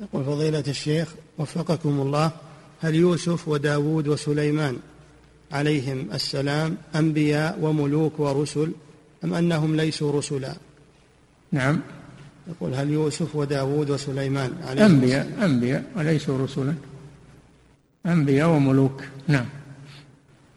يقول فضيلة الشيخ وفقكم الله، هل يوسف وداود وسليمان عليهم السلام أنبياء وملوك ورسل أم أنهم ليسوا رسلا؟ نعم. يقول هل يوسف وداود وسليمان عليهم أنبياء وليسوا رسلا، أنبياء وملوك. نعم.